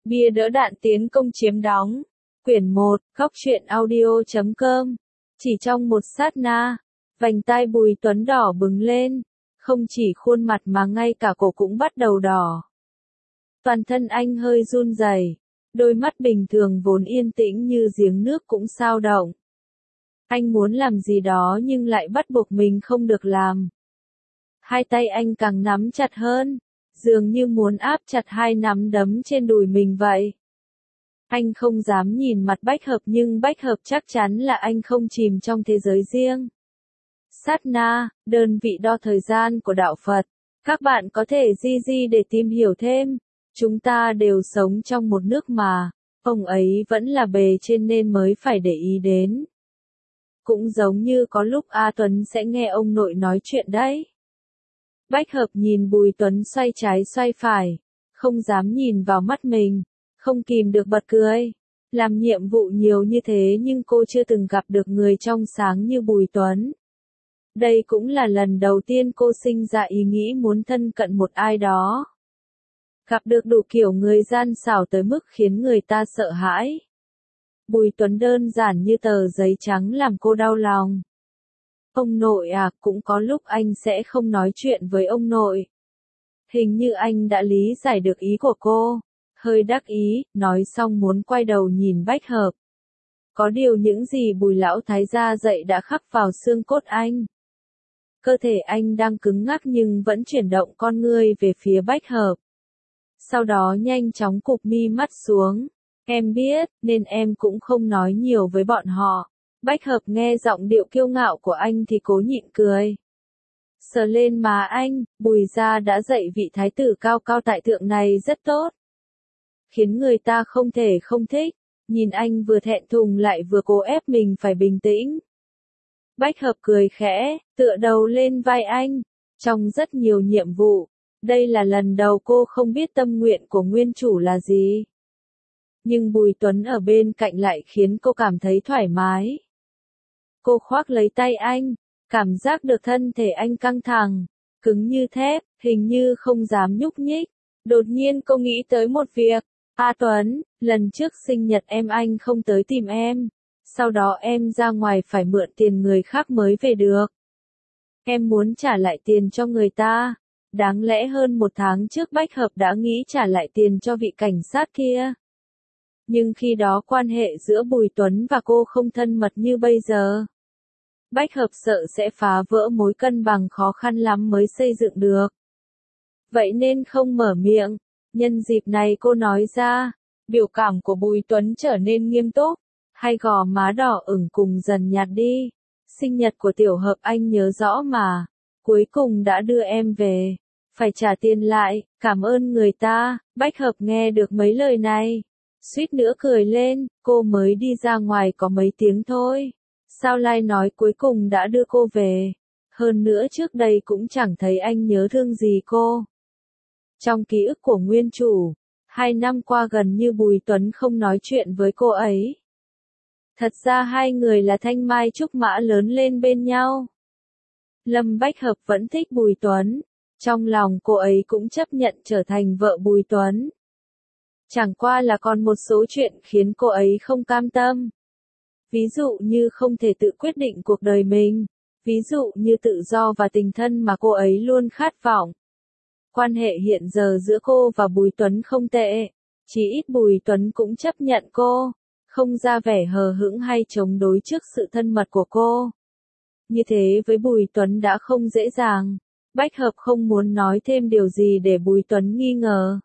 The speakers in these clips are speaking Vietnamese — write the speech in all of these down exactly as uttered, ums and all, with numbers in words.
Bia đỡ đạn tiến công chiếm đóng. Quyển một, góc truyện audio chấm com. Chỉ trong một sát na, vành tai Bùi Tuấn đỏ bừng lên, không chỉ khuôn mặt mà ngay cả cổ cũng bắt đầu đỏ. Toàn thân anh hơi run rẩy, đôi mắt bình thường vốn yên tĩnh như giếng nước cũng xao động. Anh muốn làm gì đó nhưng lại bắt buộc mình không được làm. Hai tay anh càng nắm chặt hơn, dường như muốn áp chặt hai nắm đấm trên đùi mình vậy. Anh không dám nhìn mặt Bách Hợp nhưng Bách Hợp chắc chắn là anh không chìm trong thế giới riêng. Sát na, đơn vị đo thời gian của đạo Phật. Các bạn có thể di di để tìm hiểu thêm. Chúng ta đều sống trong một nước mà, ông ấy vẫn là bề trên nên mới phải để ý đến. Cũng giống như có lúc A Tuấn sẽ nghe ông nội nói chuyện đấy. Bách Hợp nhìn Bùi Tuấn xoay trái xoay phải, không dám nhìn vào mắt mình, không kìm được bật cười. Làm nhiệm vụ nhiều như thế nhưng cô chưa từng gặp được người trong sáng như Bùi Tuấn. Đây cũng là lần đầu tiên cô sinh ra ý nghĩ muốn thân cận một ai đó. Gặp được đủ kiểu người gian xảo tới mức khiến người ta sợ hãi. Bùi Tuấn đơn giản như tờ giấy trắng làm cô đau lòng. Ông nội à, cũng có lúc anh sẽ không nói chuyện với ông nội. Hình như anh đã lý giải được ý của cô. Hơi đắc ý, nói xong muốn quay đầu nhìn Bách Hợp. Có điều những gì Bùi lão thái gia dạy đã khắc vào xương cốt anh. Cơ thể anh đang cứng ngắc nhưng vẫn chuyển động con ngươi về phía Bách Hợp. Sau đó nhanh chóng cụp mi mắt xuống. Em biết, nên em cũng không nói nhiều với bọn họ. Bách Hợp nghe giọng điệu kiêu ngạo của anh thì cố nhịn cười. Sờ lên má anh, Bùi gia đã dạy vị thái tử cao cao tại thượng này rất tốt. Khiến người ta không thể không thích. Nhìn anh vừa thẹn thùng lại vừa cố ép mình phải bình tĩnh. Bách Hợp cười khẽ, tựa đầu lên vai anh. Trong rất nhiều nhiệm vụ, đây là lần đầu cô không biết tâm nguyện của nguyên chủ là gì. Nhưng Bùi Tuấn ở bên cạnh lại khiến cô cảm thấy thoải mái. Cô khoác lấy tay anh, cảm giác được thân thể anh căng thẳng, cứng như thép, hình như không dám nhúc nhích. Đột nhiên cô nghĩ tới một việc. A Tuấn, lần trước sinh nhật em anh không tới tìm em. Sau đó em ra ngoài phải mượn tiền người khác mới về được. Em muốn trả lại tiền cho người ta. Đáng lẽ hơn một tháng trước Bách Hợp đã nghĩ trả lại tiền cho vị cảnh sát kia. Nhưng khi đó quan hệ giữa Bùi Tuấn và cô không thân mật như bây giờ. Bách Hợp sợ sẽ phá vỡ mối cân bằng khó khăn lắm mới xây dựng được. Vậy nên không mở miệng. Nhân dịp này cô nói ra, biểu cảm của Bùi Tuấn trở nên nghiêm túc, hai gò má đỏ ửng cùng dần nhạt đi. Sinh nhật của Tiểu Hợp anh nhớ rõ mà, cuối cùng đã đưa em về, phải trả tiền lại, cảm ơn người ta. Bách Hợp nghe được mấy lời này, suýt nữa cười lên, cô mới đi ra ngoài có mấy tiếng thôi. Sao lại nói cuối cùng đã đưa cô về, hơn nữa trước đây cũng chẳng thấy anh nhớ thương gì cô. Trong ký ức của nguyên chủ, hai năm qua gần như Bùi Tuấn không nói chuyện với cô ấy. Thật ra hai người là thanh mai trúc mã lớn lên bên nhau. Lâm Bách Hợp vẫn thích Bùi Tuấn, trong lòng cô ấy cũng chấp nhận trở thành vợ Bùi Tuấn. Chẳng qua là còn một số chuyện khiến cô ấy không cam tâm. Ví dụ như không thể tự quyết định cuộc đời mình, ví dụ như tự do và tình thân mà cô ấy luôn khát vọng. Quan hệ hiện giờ giữa cô và Bùi Tuấn không tệ, chỉ ít Bùi Tuấn cũng chấp nhận cô, không ra vẻ hờ hững hay chống đối trước sự thân mật của cô. Như thế với Bùi Tuấn đã không dễ dàng, Bách Hợp không muốn nói thêm điều gì để Bùi Tuấn nghi ngờ.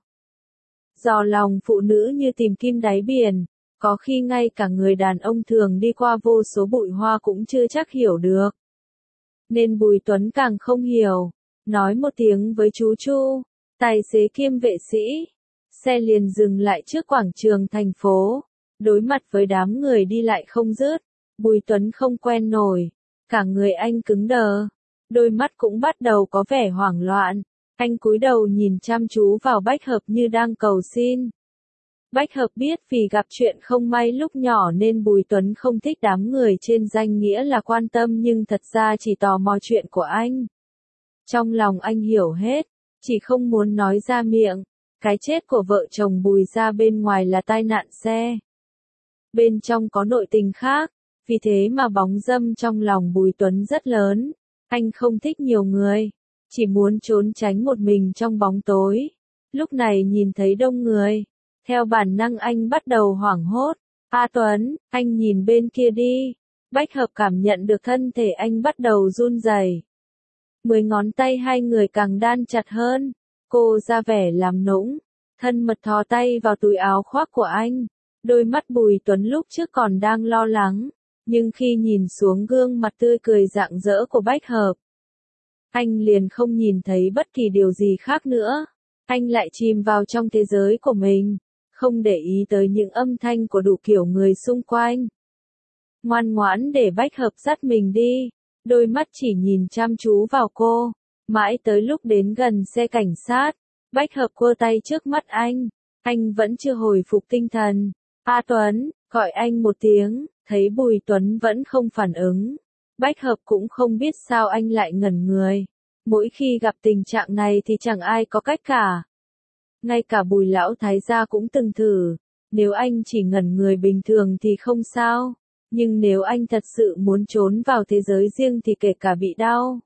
Dò lòng phụ nữ như tìm kim đáy biển, có khi ngay cả người đàn ông thường đi qua vô số bụi hoa cũng chưa chắc hiểu được. Nên Bùi Tuấn càng không hiểu. Nói một tiếng với chú Chu, tài xế kiêm vệ sĩ. Xe liền dừng lại trước quảng trường thành phố. Đối mặt với đám người đi lại không dứt. Bùi Tuấn không quen nổi. Cả người anh cứng đờ. Đôi mắt cũng bắt đầu có vẻ hoảng loạn. Anh cúi đầu nhìn chăm chú vào Bách Hợp như đang cầu xin. Bách Hợp biết vì gặp chuyện không may lúc nhỏ nên Bùi Tuấn không thích đám người trên danh nghĩa là quan tâm nhưng thật ra chỉ tò mò chuyện của anh. Trong lòng anh hiểu hết, chỉ không muốn nói ra miệng. Cái chết của vợ chồng Bùi ra bên ngoài là tai nạn xe. Bên trong có nội tình khác, vì thế mà bóng dâm trong lòng Bùi Tuấn rất lớn. Anh không thích nhiều người, chỉ muốn trốn tránh một mình trong bóng tối. Lúc này nhìn thấy đông người, theo bản năng anh bắt đầu hoảng hốt. A Tuấn, anh nhìn bên kia đi. Bách Hợp cảm nhận được thân thể anh bắt đầu run rẩy. Mười ngón tay hai người càng đan chặt hơn. Cô ra vẻ làm nũng, thân mật thò tay vào túi áo khoác của anh. Đôi mắt Bùi Tuấn lúc trước còn đang lo lắng, nhưng khi nhìn xuống gương mặt tươi cười rạng rỡ của Bách Hợp, anh liền không nhìn thấy bất kỳ điều gì khác nữa. Anh lại chìm vào trong thế giới của mình, không để ý tới những âm thanh của đủ kiểu người xung quanh. Ngoan ngoãn để Bách Hợp dắt mình đi, đôi mắt chỉ nhìn chăm chú vào cô. Mãi tới lúc đến gần xe cảnh sát, Bách Hợp quơ tay trước mắt anh, anh vẫn chưa hồi phục tinh thần. A Tuấn, gọi anh một tiếng, thấy Bùi Tuấn vẫn không phản ứng. Bách Hợp cũng không biết sao anh lại ngẩn người. Mỗi khi gặp tình trạng này thì chẳng ai có cách cả. Ngay cả Bùi lão thái gia cũng từng thử, nếu anh chỉ ngẩn người bình thường thì không sao, nhưng nếu anh thật sự muốn trốn vào thế giới riêng thì kể cả bị đau,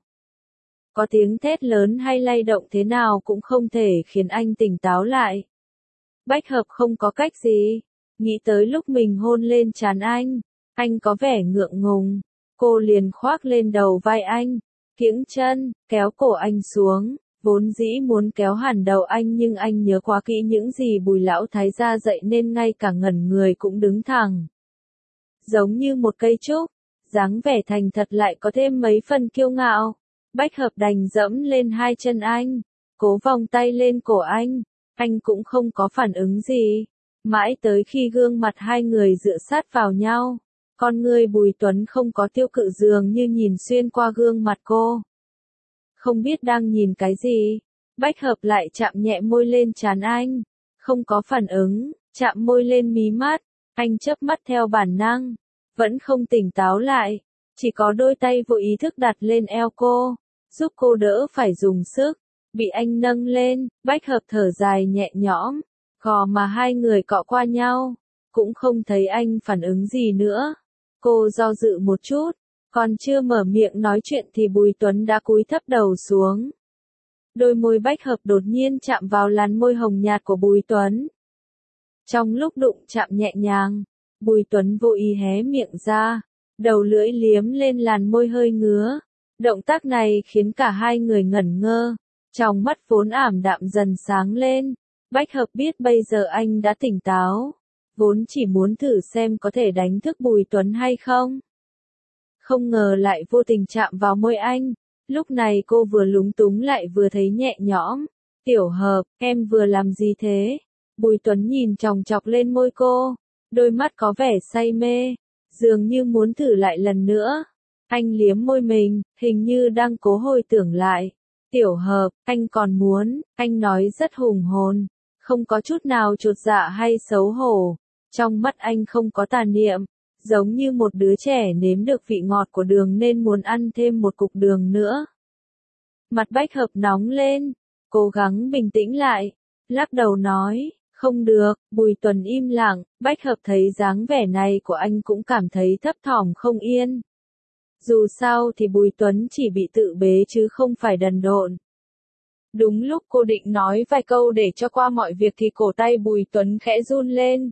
có tiếng thét lớn hay lay động thế nào cũng không thể khiến anh tỉnh táo lại. Bách Hợp không có cách gì, nghĩ tới lúc mình hôn lên trán anh, anh có vẻ ngượng ngùng, cô liền khoác lên đầu vai anh, kiễng chân, kéo cổ anh xuống, vốn dĩ muốn kéo hẳn đầu anh nhưng anh nhớ quá kỹ những gì Bùi lão thái gia dạy nên ngay cả ngẩn người cũng đứng thẳng. Giống như một cây trúc, dáng vẻ thành thật lại có thêm mấy phần kiêu ngạo. Bách Hợp đành dẫm lên hai chân anh, cố vòng tay lên cổ anh, anh cũng không có phản ứng gì. Mãi tới khi gương mặt hai người dựa sát vào nhau, con người Bùi Tuấn không có tiêu cự dường như nhìn xuyên qua gương mặt cô. Không biết đang nhìn cái gì, Bách Hợp lại chạm nhẹ môi lên trán anh, không có phản ứng, chạm môi lên mí mắt, anh chớp mắt theo bản năng, vẫn không tỉnh táo lại, chỉ có đôi tay vô ý thức đặt lên eo cô, giúp cô đỡ phải dùng sức. Bị anh nâng lên, Bách Hợp thở dài nhẹ nhõm, gò mà hai người cọ qua nhau, cũng không thấy anh phản ứng gì nữa. Cô do dự một chút, còn chưa mở miệng nói chuyện thì Bùi Tuấn đã cúi thấp đầu xuống. Đôi môi Bách Hợp đột nhiên chạm vào làn môi hồng nhạt của Bùi Tuấn. Trong lúc đụng chạm nhẹ nhàng, Bùi Tuấn vô ý hé miệng ra, đầu lưỡi liếm lên làn môi hơi ngứa. Động tác này khiến cả hai người ngẩn ngơ, trong mắt vốn ảm đạm dần sáng lên. Bách Hợp biết bây giờ anh đã tỉnh táo, vốn chỉ muốn thử xem có thể đánh thức Bùi Tuấn hay không. Không ngờ lại vô tình chạm vào môi anh, lúc này cô vừa lúng túng lại vừa thấy nhẹ nhõm. Tiểu Hợp, em vừa làm gì thế? Bùi Tuấn nhìn chòng chọc lên môi cô, đôi mắt có vẻ say mê, dường như muốn thử lại lần nữa. Anh liếm môi mình, hình như đang cố hồi tưởng lại. Tiểu Hợp, anh còn muốn, anh nói rất hùng hồn, không có chút nào chột dạ hay xấu hổ. Trong mắt anh không có tà niệm, giống như một đứa trẻ nếm được vị ngọt của đường nên muốn ăn thêm một cục đường nữa. Mặt Bách Hợp nóng lên, cố gắng bình tĩnh lại, lắc đầu nói, không được. Bùi Tuấn im lặng, Bách Hợp thấy dáng vẻ này của anh cũng cảm thấy thấp thỏm không yên. Dù sao thì Bùi Tuấn chỉ bị tự bế chứ không phải đần độn. Đúng lúc cô định nói vài câu để cho qua mọi việc thì cổ tay Bùi Tuấn khẽ run lên.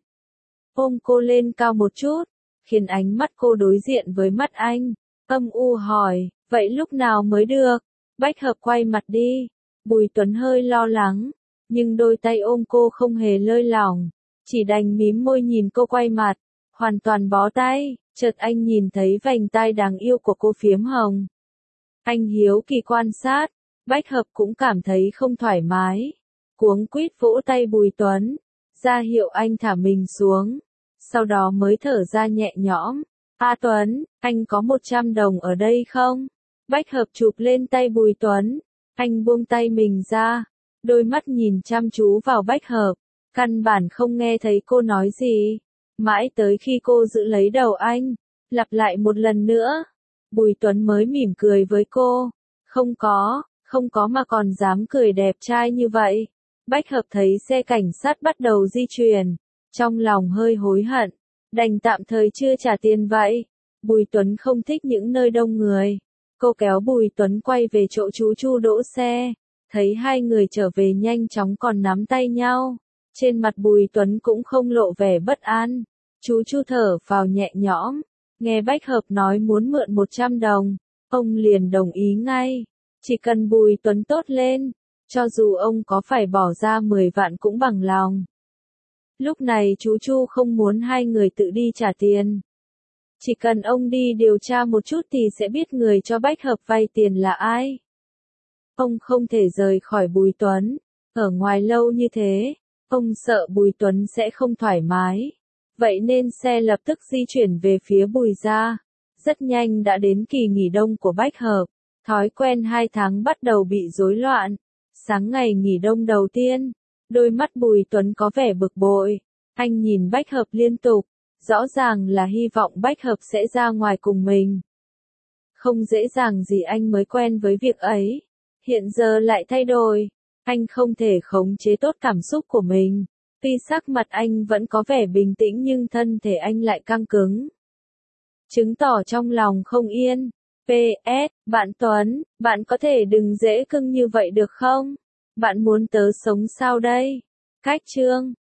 Ôm cô lên cao một chút, khiến ánh mắt cô đối diện với mắt anh. Âm u hỏi, vậy lúc nào mới được? Bách Hợp quay mặt đi. Bùi Tuấn hơi lo lắng, nhưng đôi tay ôm cô không hề lơi lỏng, chỉ đành mím môi nhìn cô quay mặt, hoàn toàn bó tay. Chợt anh nhìn thấy vành tai đáng yêu của cô phiếm hồng. Anh hiếu kỳ quan sát, Bách Hợp cũng cảm thấy không thoải mái. Cuống quýt vỗ tay Bùi Tuấn, ra hiệu anh thả mình xuống, sau đó mới thở ra nhẹ nhõm. A Tuấn, anh có một trăm đồng ở đây không? Bách Hợp chụp lên tay Bùi Tuấn, anh buông tay mình ra, đôi mắt nhìn chăm chú vào Bách Hợp, căn bản không nghe thấy cô nói gì. Mãi tới khi cô giữ lấy đầu anh, lặp lại một lần nữa, Bùi Tuấn mới mỉm cười với cô. Không có, không có mà còn dám cười đẹp trai như vậy. Bách Hợp thấy xe cảnh sát bắt đầu di chuyển, trong lòng hơi hối hận, đành tạm thời chưa trả tiền vậy. Bùi Tuấn không thích những nơi đông người. Cô kéo Bùi Tuấn quay về chỗ chú Chu đỗ xe, thấy hai người trở về nhanh chóng còn nắm tay nhau. Trên mặt Bùi Tuấn cũng không lộ vẻ bất an. Chú Chu thở phào nhẹ nhõm, nghe Bách Hợp nói muốn mượn một trăm đồng, ông liền đồng ý ngay. Chỉ cần Bùi Tuấn tốt lên, cho dù ông có phải bỏ ra mười vạn cũng bằng lòng. Lúc này chú Chu không muốn hai người tự đi trả tiền. Chỉ cần ông đi điều tra một chút thì sẽ biết người cho Bách Hợp vay tiền là ai. Ông không thể rời khỏi Bùi Tuấn, ở ngoài lâu như thế, ông sợ Bùi Tuấn sẽ không thoải mái. Vậy nên xe lập tức di chuyển về phía Bùi gia. Rất nhanh đã đến kỳ nghỉ đông của Bách Hợp. Thói quen hai tháng bắt đầu bị rối loạn. Sáng ngày nghỉ đông đầu tiên, đôi mắt Bùi Tuấn có vẻ bực bội. Anh nhìn Bách Hợp liên tục, rõ ràng là hy vọng Bách Hợp sẽ ra ngoài cùng mình. Không dễ dàng gì anh mới quen với việc ấy. Hiện giờ lại thay đổi. Anh không thể khống chế tốt cảm xúc của mình. Tuy sắc mặt anh vẫn có vẻ bình tĩnh nhưng thân thể anh lại căng cứng. Chứng tỏ trong lòng không yên. pê ét, bạn Tuấn, bạn có thể đừng dễ cưng như vậy được không? Bạn muốn tớ sống sao đây? Cách chương